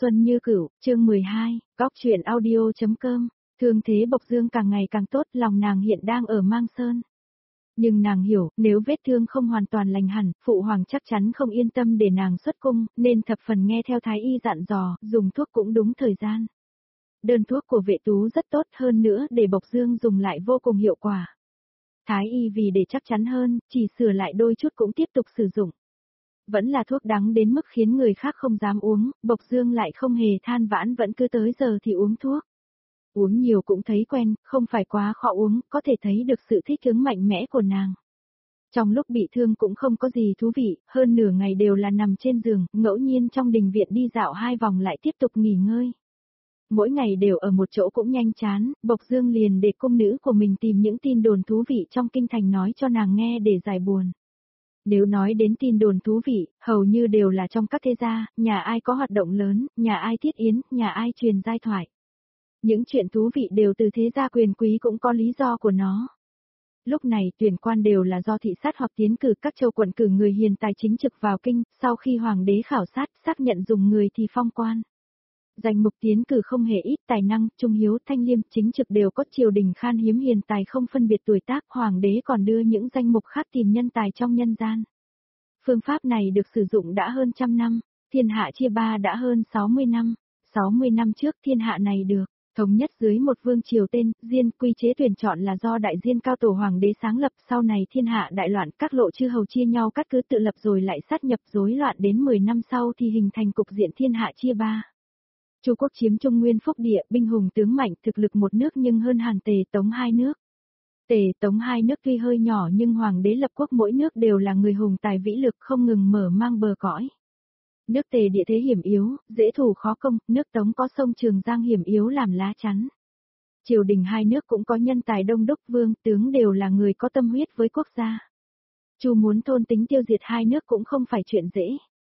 Xuân Như Cửu, chương 12, góc truyện audio.com, thương thế Bộc Dương càng ngày càng tốt, lòng nàng hiện đang ở Mang Sơn. Nhưng nàng hiểu, nếu vết thương không hoàn toàn lành hẳn, phụ hoàng chắc chắn không yên tâm để nàng xuất cung, nên thập phần nghe theo thái y dặn dò, dùng thuốc cũng đúng thời gian. Đơn thuốc của Vệ Tú rất tốt, hơn nữa để Bộc Dương dùng lại vô cùng hiệu quả. Thái y vì để chắc chắn hơn, chỉ sửa lại đôi chút cũng tiếp tục sử dụng. Vẫn là thuốc đắng đến mức khiến người khác không dám uống, Bộc Dương lại không hề than vãn, vẫn cứ tới giờ thì uống thuốc. Uống nhiều cũng thấy quen, không phải quá khó uống, có thể thấy được sự thích ứng mạnh mẽ của nàng. Trong lúc bị thương cũng không có gì thú vị, hơn nửa ngày đều là nằm trên giường, ngẫu nhiên trong đình viện đi dạo 2 vòng lại tiếp tục nghỉ ngơi. Mỗi ngày đều ở một chỗ cũng nhanh chán, Bộc Dương liền để cung nữ của mình tìm những tin đồn thú vị trong kinh thành nói cho nàng nghe để giải buồn. Nếu nói đến tin đồn thú vị, hầu như đều là trong các thế gia, nhà ai có hoạt động lớn, nhà ai thiết yến, nhà ai truyền giai thoại. Những chuyện thú vị đều từ thế gia quyền quý cũng có lý do của nó. Lúc này tuyển quan đều là do thị sát hoặc tiến cử các châu quận cử người hiền tài chính trực vào kinh, sau khi hoàng đế khảo sát, xác nhận dùng người thì phong quan. Danh mục tiến cử không hề ít, tài năng, trung hiếu, thanh liêm, chính trực đều có, triều đình khan hiếm hiền tài không phân biệt tuổi tác, hoàng đế còn đưa những danh mục khác tìm nhân tài trong nhân gian. Phương pháp này được sử dụng đã hơn 100 năm, thiên hạ chia ba đã hơn 60 năm. 60 năm trước thiên hạ này được thống nhất dưới một vương triều tên Diên, quy chế tuyển chọn là do đại Diên cao tổ hoàng đế sáng lập, sau này thiên hạ đại loạn, các lộ chư hầu chia nhau cắt cứ tự lập rồi lại sát nhập, rối loạn đến 10 năm sau thì hình thành cục diện thiên hạ chia ba. Chu quốc chiếm Trung Nguyên phúc địa, binh hùng tướng mạnh, thực lực một nước nhưng hơn hẳn Tề Tống hai nước. Tề Tống hai nước tuy hơi nhỏ nhưng hoàng đế lập quốc mỗi nước đều là người hùng tài vĩ lực, không ngừng mở mang bờ cõi. Nước Tề địa thế hiểm yếu, dễ thủ khó công, nước Tống có sông Trường Giang hiểm yếu làm lá chắn. Triều đình hai nước cũng có nhân tài đông đúc, vương tướng đều là người có tâm huyết với quốc gia. Chu muốn thôn tính tiêu diệt hai nước cũng không phải chuyện dễ.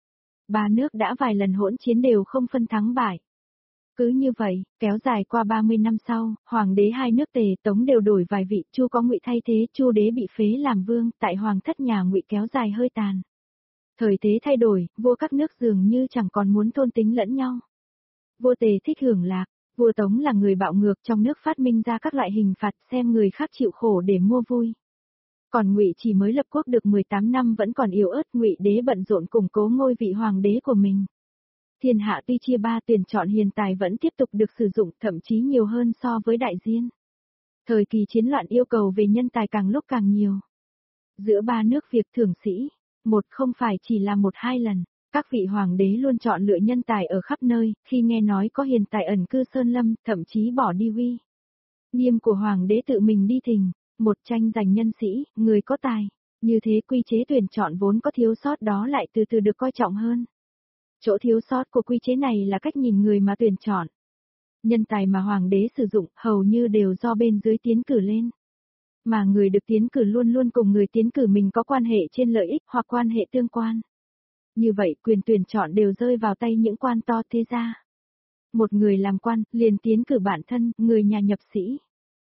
Ba nước đã vài lần hỗn chiến đều không phân thắng bại. Cứ như vậy, kéo dài qua 30 năm sau, hoàng đế hai nước Tề Tống đều đổi vài vị, Chu có Ngụy thay thế, Chu đế bị phế làm vương, tại hoàng thất nhà Ngụy kéo dài hơi tàn. Thời thế thay đổi, vua các nước dường như chẳng còn muốn thôn tính lẫn nhau. Vua Tề thích hưởng lạc, vua Tống là người bạo ngược, trong nước phát minh ra các loại hình phạt xem người khác chịu khổ để mua vui. Còn Ngụy chỉ mới lập quốc được 18 năm vẫn còn yếu ớt, Ngụy đế bận rộn củng cố ngôi vị hoàng đế của mình. Thiên hạ tuy chia ba, tuyển chọn hiền tài vẫn tiếp tục được sử dụng, thậm chí nhiều hơn so với đại Diên. Thời kỳ chiến loạn yêu cầu về nhân tài càng lúc càng nhiều. Giữa ba nước việc thưởng sĩ, một không phải chỉ là 1-2 lần, các vị hoàng đế luôn chọn lựa nhân tài ở khắp nơi, khi nghe nói có hiền tài ẩn cư sơn lâm, thậm chí bỏ đi uy nghiêm của hoàng đế tự mình đi thình, một tranh giành nhân sĩ, người có tài, như thế quy chế tuyển chọn vốn có thiếu sót đó lại từ từ được coi trọng hơn. Chỗ thiếu sót của quy chế này là cách nhìn người mà tuyển chọn. Nhân tài mà hoàng đế sử dụng hầu như đều do bên dưới tiến cử lên. Mà người được tiến cử luôn luôn cùng người tiến cử mình có quan hệ trên lợi ích hoặc quan hệ tương quan. Như vậy quyền tuyển chọn đều rơi vào tay những quan to thế gia. Một người làm quan, liền tiến cử bản thân, người nhà nhập sĩ.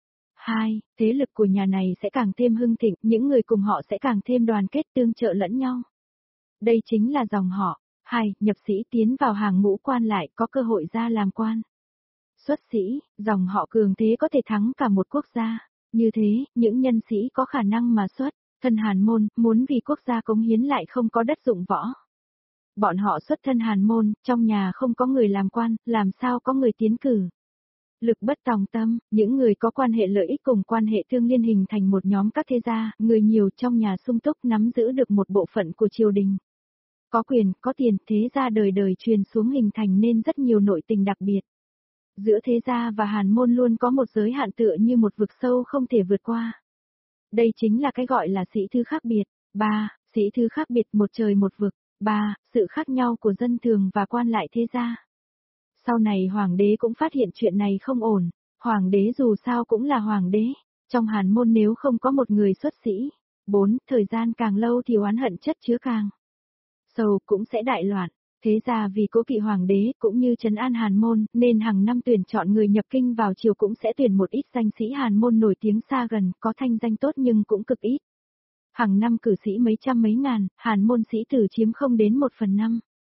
2. Thế lực của nhà này sẽ càng thêm hưng thịnh, những người cùng họ sẽ càng thêm đoàn kết tương trợ lẫn nhau. Đây chính là dòng họ. 2. Nhập sĩ tiến vào hàng ngũ quan lại có cơ hội ra làm quan. Xuất sĩ, dòng họ cường thế có thể thắng cả một quốc gia. Như thế, những nhân sĩ có khả năng mà xuất thân hàn môn, muốn vì quốc gia cống hiến lại không có đất dụng võ. Bọn họ xuất thân hàn môn, trong nhà không có người làm quan, làm sao có người tiến cử. Lực bất tòng tâm, những người có quan hệ lợi ích cùng quan hệ thương liên hình thành một nhóm các thế gia, người nhiều trong nhà sung túc nắm giữ được một bộ phận của triều đình. Có quyền, có tiền, thế gia đời đời truyền xuống hình thành nên rất nhiều nội tình đặc biệt. Giữa thế gia và hàn môn luôn có một giới hạn tựa như một vực sâu không thể vượt qua. Đây chính là cái gọi là sĩ thư khác biệt. 3. Sĩ thư khác biệt, một trời một vực. 3. Sự khác nhau của dân thường và quan lại thế gia. Sau này hoàng đế cũng phát hiện chuyện này không ổn. Hoàng đế dù sao cũng là hoàng đế. Trong hàn môn nếu không có một người xuất sĩ. 4. Thời gian càng lâu thì oán hận chất chứa càng sâu, cũng sẽ đại loạn. Thế ra vì cố kỵ hoàng đế cũng như trấn an hàn môn, nên hàng năm tuyển chọn người nhập kinh vào triều cũng sẽ tuyển một ít danh sĩ hàn môn nổi tiếng xa gần, có thanh danh tốt nhưng cũng cực ít. Hàng năm cử sĩ mấy trăm mấy ngàn, hàn môn sĩ tử chiếm không đến 1/5.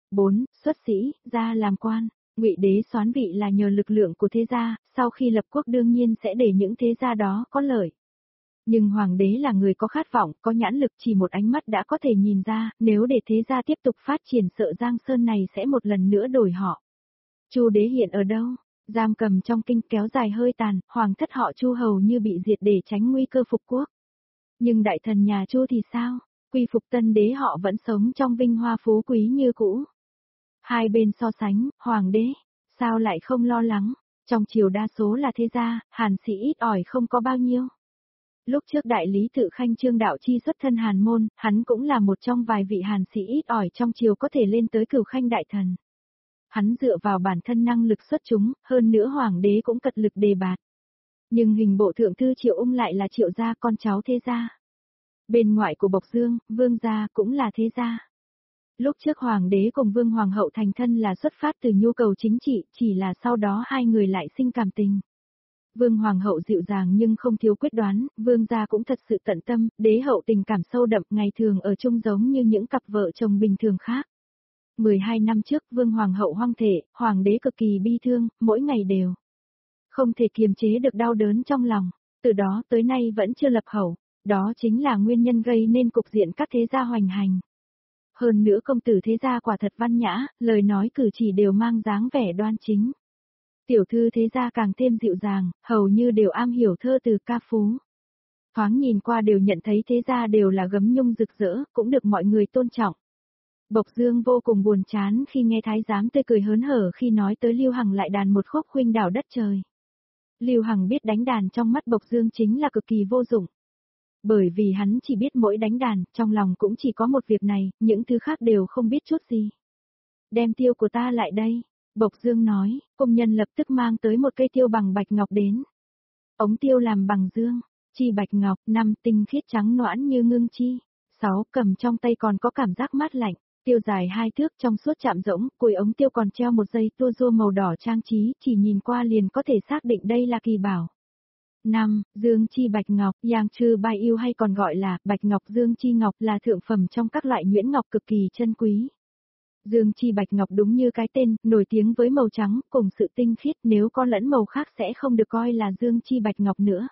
4. Xuất sĩ, ra làm quan. Ngụy Đế soán vị là nhờ lực lượng của thế gia, sau khi lập quốc đương nhiên sẽ để những thế gia đó có lợi. Nhưng hoàng đế là người có khát vọng, có nhãn lực, chỉ một ánh mắt đã có thể nhìn ra, nếu để thế gia tiếp tục phát triển sợ Giang Sơn này sẽ một lần nữa đổi họ. Chu đế hiện ở đâu? Giam cầm trong kinh kéo dài hơi tàn, hoàng thất họ Chu hầu như bị diệt để tránh nguy cơ phục quốc. Nhưng đại thần nhà Chu thì sao? Quy phục tân đế họ vẫn sống trong vinh hoa phú quý như cũ. Hai bên so sánh, hoàng đế, sao lại không lo lắng? Trong triều đa số là thế gia, hàn sĩ ít ỏi không có bao nhiêu. Lúc trước đại lý tự khanh Trương Đạo Chi xuất thân hàn môn, hắn cũng là một trong vài vị hàn sĩ ít ỏi trong triều có thể lên tới cửu khanh đại thần. Hắn dựa vào bản thân năng lực xuất chúng, hơn nữa hoàng đế cũng cật lực đề bạt. Nhưng hình bộ thượng thư Triệu Ung lại là Triệu gia, con cháu thế gia. Bên ngoại của Bộc Dương, Vương gia cũng là thế gia. Lúc trước hoàng đế cùng Vương hoàng hậu thành thân là xuất phát từ nhu cầu chính trị, chỉ là sau đó hai người lại sinh cảm tình. Vương hoàng hậu dịu dàng nhưng không thiếu quyết đoán, Vương gia cũng thật sự tận tâm, đế hậu tình cảm sâu đậm, ngày thường ở chung giống như những cặp vợ chồng bình thường khác. 12 năm trước, Vương hoàng hậu hoang thể, hoàng đế cực kỳ bi thương, mỗi ngày đều không thể kiềm chế được đau đớn trong lòng, từ đó tới nay vẫn chưa lập hậu, đó chính là nguyên nhân gây nên cục diện các thế gia hoành hành. Hơn nữa công tử thế gia quả thật văn nhã, lời nói cử chỉ đều mang dáng vẻ đoan chính. Tiểu thư thế gia càng thêm dịu dàng, hầu như đều am hiểu thơ từ ca phú. Thoáng nhìn qua đều nhận thấy thế gia đều là gấm nhung rực rỡ, cũng được mọi người tôn trọng. Bộc Dương vô cùng buồn chán khi nghe thái giám tươi cười hớn hở khi nói tới Lưu Hằng lại đàn một khúc khuynh đảo đất trời. Lưu Hằng biết đánh đàn trong mắt Bộc Dương chính là cực kỳ vô dụng. Bởi vì hắn chỉ biết mỗi đánh đàn, trong lòng cũng chỉ có một việc này, những thứ khác đều không biết chút gì. Đem tiêu của ta lại đây. Bộc Dương nói, công nhân lập tức mang tới một cây tiêu bằng bạch ngọc đến. Ống tiêu làm bằng dương, chi bạch ngọc, 5 tinh khiết trắng noãn như ngưng chi. 6 cầm trong tay còn có cảm giác mát lạnh, tiêu dài 2 thước trong suốt chạm rỗng, cuối ống tiêu còn treo một dây tua rua màu đỏ trang trí, chỉ nhìn qua liền có thể xác định đây là kỳ bảo. 5. Dương chi bạch ngọc, yang trư bai yêu hay còn gọi là bạch ngọc dương chi ngọc là thượng phẩm trong các loại nhuyễn ngọc cực kỳ chân quý. Dương chi bạch ngọc đúng như cái tên, nổi tiếng với màu trắng, cùng sự tinh khiết, nếu có lẫn màu khác sẽ không được coi là dương chi bạch ngọc nữa.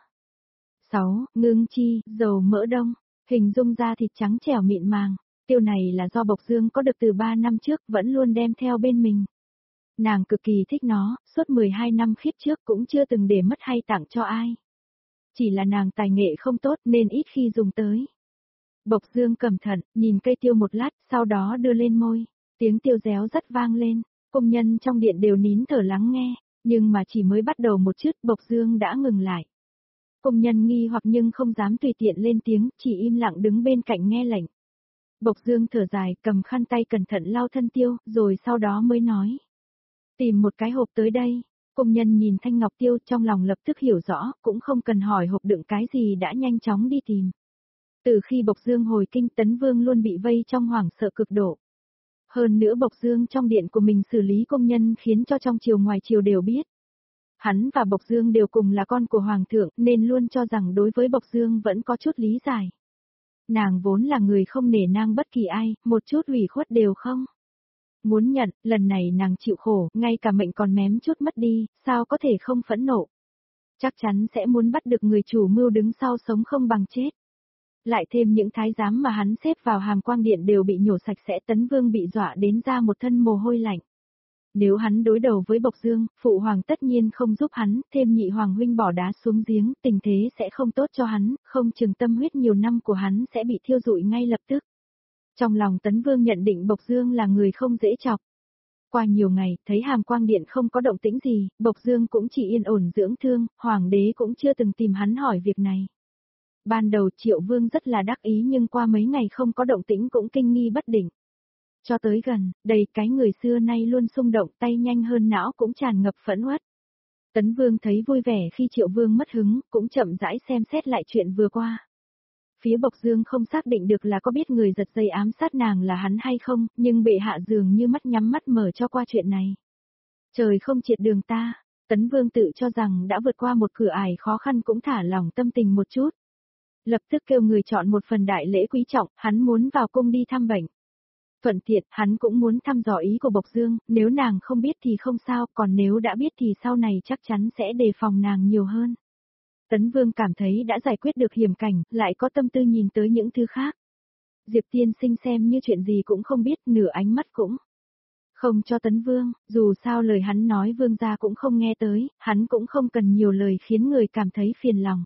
6. Ngưng chi, dầu mỡ đông, hình dung da thịt trắng trẻo mịn màng. Tiêu này là do Bộc Dương có được từ 3 năm trước, vẫn luôn đem theo bên mình. Nàng cực kỳ thích nó, suốt 12 năm khiếp trước cũng chưa từng để mất hay tặng cho ai. Chỉ là nàng tài nghệ không tốt nên ít khi dùng tới. Bộc Dương cẩn thận, nhìn cây tiêu một lát, sau đó đưa lên môi. Tiếng tiêu réo rất vang lên, công nhân trong điện đều nín thở lắng nghe, nhưng mà chỉ mới bắt đầu một chút Bộc Dương đã ngừng lại. Công nhân nghi hoặc nhưng không dám tùy tiện lên tiếng, chỉ im lặng đứng bên cạnh nghe lệnh. Bộc Dương thở dài, cầm khăn tay cẩn thận lau thân tiêu, rồi sau đó mới nói. Tìm một cái hộp tới đây. Công nhân nhìn thanh ngọc tiêu trong lòng lập tức hiểu rõ, cũng không cần hỏi hộp đựng cái gì đã nhanh chóng đi tìm. Từ khi Bộc Dương hồi kinh Tấn Vương luôn bị vây trong hoảng sợ cực độ. Hơn nữa Bộc Dương trong điện của mình xử lý công nhân khiến cho trong triều ngoài triều đều biết. Hắn và Bộc Dương đều cùng là con của Hoàng thượng nên luôn cho rằng đối với Bộc Dương vẫn có chút lý giải. Nàng vốn là người không nể nang bất kỳ ai, một chút ủy khuất đều không. Muốn nhận, lần này nàng chịu khổ, ngay cả mệnh còn mém chút mất đi, sao có thể không phẫn nộ. Chắc chắn sẽ muốn bắt được người chủ mưu đứng sau sống không bằng chết. Lại thêm những thái giám mà hắn xếp vào hàm quang điện đều bị nhổ sạch sẽ, Tấn Vương bị dọa đến ra một thân mồ hôi lạnh. Nếu hắn đối đầu với Bộc Dương, phụ hoàng tất nhiên không giúp hắn, thêm nhị hoàng huynh bỏ đá xuống giếng, tình thế sẽ không tốt cho hắn, không chừng tâm huyết nhiều năm của hắn sẽ bị thiêu rụi ngay lập tức. Trong lòng Tấn Vương nhận định Bộc Dương là người không dễ chọc. Qua nhiều ngày, thấy hàm quang điện không có động tĩnh gì, Bộc Dương cũng chỉ yên ổn dưỡng thương, hoàng đế cũng chưa từng tìm hắn hỏi việc này. Ban đầu Triệu Vương rất là đắc ý nhưng qua mấy ngày không có động tĩnh cũng kinh nghi bất định. Cho tới gần, đây cái người xưa nay luôn xung động, tay nhanh hơn não cũng tràn ngập phẫn uất. Tấn Vương thấy vui vẻ khi Triệu Vương mất hứng, cũng chậm rãi xem xét lại chuyện vừa qua. Phía Bộc Dương không xác định được là có biết người giật dây ám sát nàng là hắn hay không, nhưng bệ hạ dường như mắt nhắm mắt mở cho qua chuyện này. Trời không triệt đường ta, Tấn Vương tự cho rằng đã vượt qua một cửa ải khó khăn cũng thả lỏng tâm tình một chút. Lập tức kêu người chọn một phần đại lễ quý trọng, hắn muốn vào cung đi thăm bệnh. Thuận tiện, hắn cũng muốn thăm dò ý của Bộc Dương, nếu nàng không biết thì không sao, còn nếu đã biết thì sau này chắc chắn sẽ đề phòng nàng nhiều hơn. Tấn Vương cảm thấy đã giải quyết được hiểm cảnh, lại có tâm tư nhìn tới những thứ khác. Diệp tiên sinh xem như chuyện gì cũng không biết, nửa ánh mắt cũng không cho Tấn Vương, dù sao lời hắn nói Vương gia cũng không nghe tới, hắn cũng không cần nhiều lời khiến người cảm thấy phiền lòng.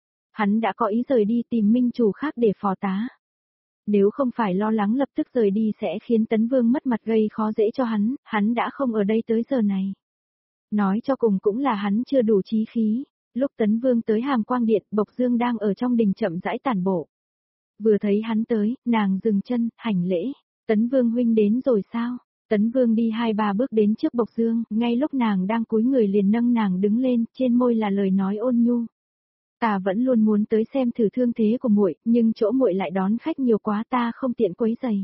Hắn đã có ý rời đi tìm minh chủ khác để phò tá. Nếu không phải lo lắng lập tức rời đi sẽ khiến Tấn Vương mất mặt gây khó dễ cho hắn đã không ở đây tới giờ này. Nói cho cùng cũng là hắn chưa đủ chí khí. Lúc Tấn Vương tới Hàm Quang Điện, Bộc Dương đang ở trong đình chậm rãi tản bộ. Vừa thấy hắn tới, nàng dừng chân, hành lễ. Tấn Vương huynh đến rồi sao? Tấn Vương đi 2-3 bước đến trước Bộc Dương, ngay lúc nàng đang cúi người liền nâng nàng đứng lên, trên môi là lời nói ôn nhu. Ta vẫn luôn muốn tới xem thử thương thế của muội, nhưng chỗ muội lại đón khách nhiều quá ta không tiện quấy rầy.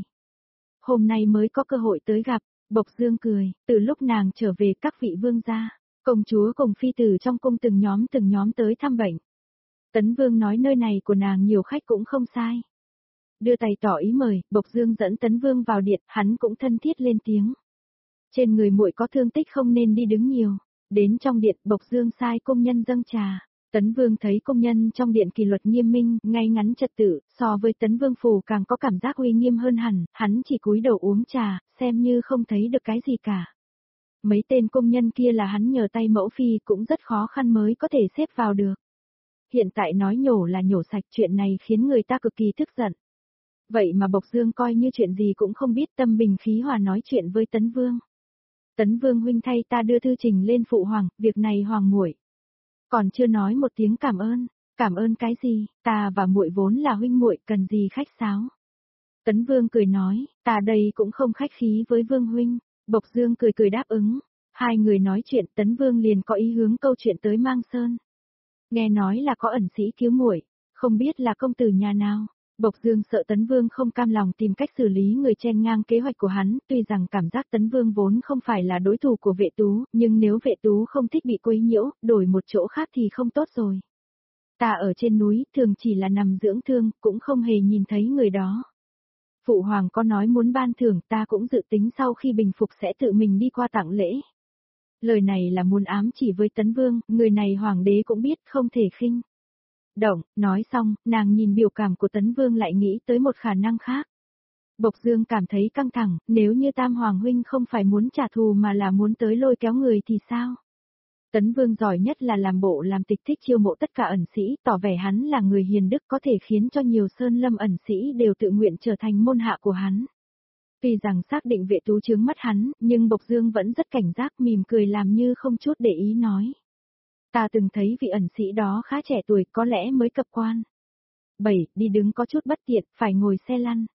Hôm nay mới có cơ hội tới gặp, Bộc Dương cười, từ lúc nàng trở về các vị vương gia, công chúa cùng phi tử trong cung từng nhóm tới thăm bệnh. Tấn Vương nói nơi này của nàng nhiều khách cũng không sai. Đưa tay tỏ ý mời, Bộc Dương dẫn Tấn Vương vào điện, hắn cũng thân thiết lên tiếng. Trên người muội có thương tích không nên đi đứng nhiều. Đến trong điện, Bộc Dương sai công nhân dâng trà. Tấn Vương thấy công nhân trong điện kỷ luật nghiêm minh, ngay ngắn trật tự, so với Tấn Vương phủ càng có cảm giác uy nghiêm hơn hẳn, hắn chỉ cúi đầu uống trà, xem như không thấy được cái gì cả. Mấy tên công nhân kia là hắn nhờ tay mẫu phi cũng rất khó khăn mới có thể xếp vào được. Hiện tại nói nhổ là nhổ sạch, chuyện này khiến người ta cực kỳ tức giận. Vậy mà Bộc Dương coi như chuyện gì cũng không biết, tâm bình khí hòa nói chuyện với Tấn Vương. Tấn Vương huynh thay ta đưa thư trình lên phụ hoàng, việc này hoàng muội còn chưa nói một tiếng cảm ơn cái gì, ta và muội vốn là huynh muội, cần gì khách sáo. Tấn Vương cười nói, ta đây cũng không khách khí với Vương huynh. Bộc Dương cười đáp ứng. Hai người nói chuyện, Tấn Vương liền có ý hướng câu chuyện tới Mang Sơn. Nghe nói là có ẩn sĩ cứu muội, không biết là công tử nhà nào. Bộc Dương sợ Tấn Vương không cam lòng tìm cách xử lý người chen ngang kế hoạch của hắn, tuy rằng cảm giác Tấn Vương vốn không phải là đối thủ của Vệ Tú, nhưng nếu Vệ Tú không thích bị quấy nhiễu, đổi một chỗ khác thì không tốt rồi. Ta ở trên núi, thường chỉ là nằm dưỡng thương, cũng không hề nhìn thấy người đó. Phụ hoàng có nói muốn ban thưởng, ta cũng dự tính sau khi bình phục sẽ tự mình đi qua tặng lễ. Lời này là muốn ám chỉ với Tấn Vương, người này hoàng đế cũng biết không thể khinh động. Nói xong, nàng nhìn biểu cảm của Tấn Vương lại nghĩ tới một khả năng khác. Bộc Dương cảm thấy căng thẳng, nếu như Tam Hoàng huynh không phải muốn trả thù mà là muốn tới lôi kéo người thì sao? Tấn Vương giỏi nhất là làm bộ làm tịch, thích chiêu mộ tất cả ẩn sĩ, tỏ vẻ hắn là người hiền đức, có thể khiến cho nhiều sơn lâm ẩn sĩ đều tự nguyện trở thành môn hạ của hắn. Tuy rằng xác định Vệ Tú chướng mắt hắn, nhưng Bộc Dương vẫn rất cảnh giác, mỉm cười làm như không chút để ý nói. Ta từng thấy vị ẩn sĩ đó khá trẻ tuổi, có lẽ mới cập quan. 7. Đi đứng có chút bất tiện, phải ngồi xe lăn.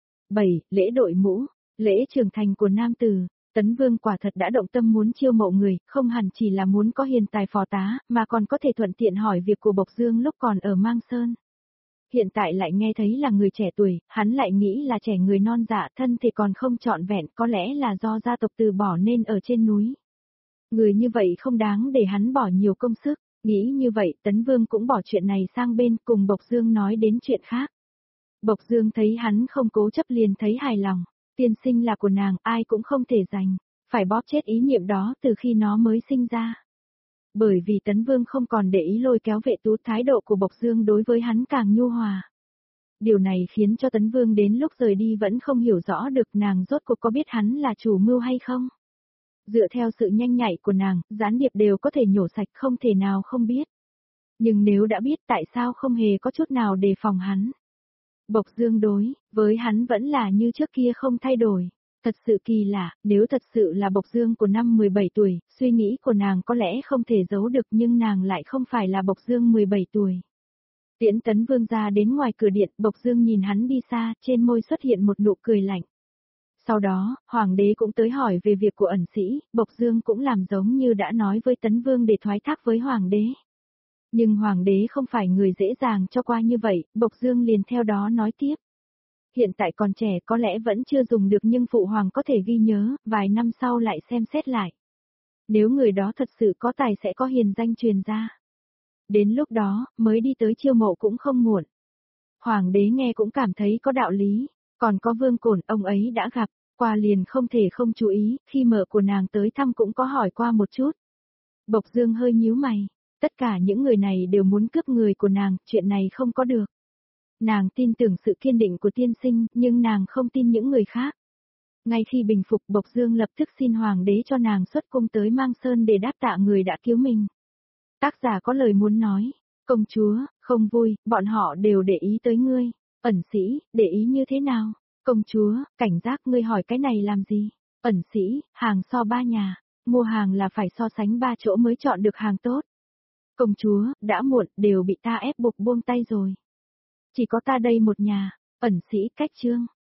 7. Lễ đội mũ, lễ trưởng thành của nam tử. Tấn Vương quả thật đã động tâm muốn chiêu mộ người, không hẳn chỉ là muốn có hiền tài phò tá, mà còn có thể thuận tiện hỏi việc của Bộc Dương lúc còn ở Mang Sơn. Hiện tại lại nghe thấy là người trẻ tuổi, hắn lại nghĩ là trẻ người non dạ, thân thì còn không trọn vẹn, có lẽ là do gia tộc từ bỏ nên ở trên núi. Người như vậy không đáng để hắn bỏ nhiều công sức, nghĩ như vậy Tấn Vương cũng bỏ chuyện này sang bên, cùng Bộc Dương nói đến chuyện khác. Bộc Dương thấy hắn không cố chấp liền thấy hài lòng, tiên sinh là của nàng, ai cũng không thể giành, phải bóp chết ý niệm đó từ khi nó mới sinh ra. Bởi vì Tấn Vương không còn để ý lôi kéo Vệ Tú, thái độ của Bộc Dương đối với hắn càng nhu hòa. Điều này khiến cho Tấn Vương đến lúc rời đi vẫn không hiểu rõ được nàng rốt cuộc có biết hắn là chủ mưu hay không. Dựa theo sự nhanh nhạy của nàng, gián điệp đều có thể nhổ sạch, không thể nào không biết. Nhưng nếu đã biết tại sao không hề có chút nào đề phòng hắn. Bộc Dương đối với hắn vẫn là như trước kia không thay đổi. Thật sự kỳ lạ, nếu thật sự là Bộc Dương của năm 17 tuổi, suy nghĩ của nàng có lẽ không thể giấu được, nhưng nàng lại không phải là Bộc Dương 17 tuổi. Tiễn Tấn Vương ra đến ngoài cửa điện, Bộc Dương nhìn hắn đi xa, trên môi xuất hiện một nụ cười lạnh. Sau đó, Hoàng đế cũng tới hỏi về việc của ẩn sĩ, Bộc Dương cũng làm giống như đã nói với Tấn Vương để thoái thác với Hoàng đế. Nhưng Hoàng đế không phải người dễ dàng cho qua như vậy, Bộc Dương liền theo đó nói tiếp. Hiện tại còn trẻ có lẽ vẫn chưa dùng được, nhưng Phụ Hoàng có thể ghi nhớ, vài năm sau lại xem xét lại. Nếu người đó thật sự có tài sẽ có hiền danh truyền ra. Đến lúc đó, mới đi tới chiêu mộ cũng không muộn. Hoàng đế nghe cũng cảm thấy có đạo lý. Còn có Vương Cổn, ông ấy đã gặp, qua liền không thể không chú ý, khi mợ của nàng tới thăm cũng có hỏi qua một chút. Bộc Dương hơi nhíu mày, tất cả những người này đều muốn cướp người của nàng, chuyện này không có được. Nàng tin tưởng sự kiên định của tiên sinh, nhưng nàng không tin những người khác. Ngay khi bình phục, Bộc Dương lập tức xin hoàng đế cho nàng xuất cung tới Mang Sơn để đáp tạ người đã cứu mình. Tác giả có lời muốn nói, công chúa, không vui, bọn họ đều để ý tới ngươi. Ẩn sĩ, để ý như thế nào? Công chúa, cảnh giác, ngươi hỏi cái này làm gì? Ẩn sĩ, hàng so 3 nhà, mua hàng là phải so sánh 3 chỗ mới chọn được hàng tốt. Công chúa, đã muộn, đều bị ta ép buộc buông tay rồi. Chỉ có ta đây một nhà. Ẩn sĩ, cách chương.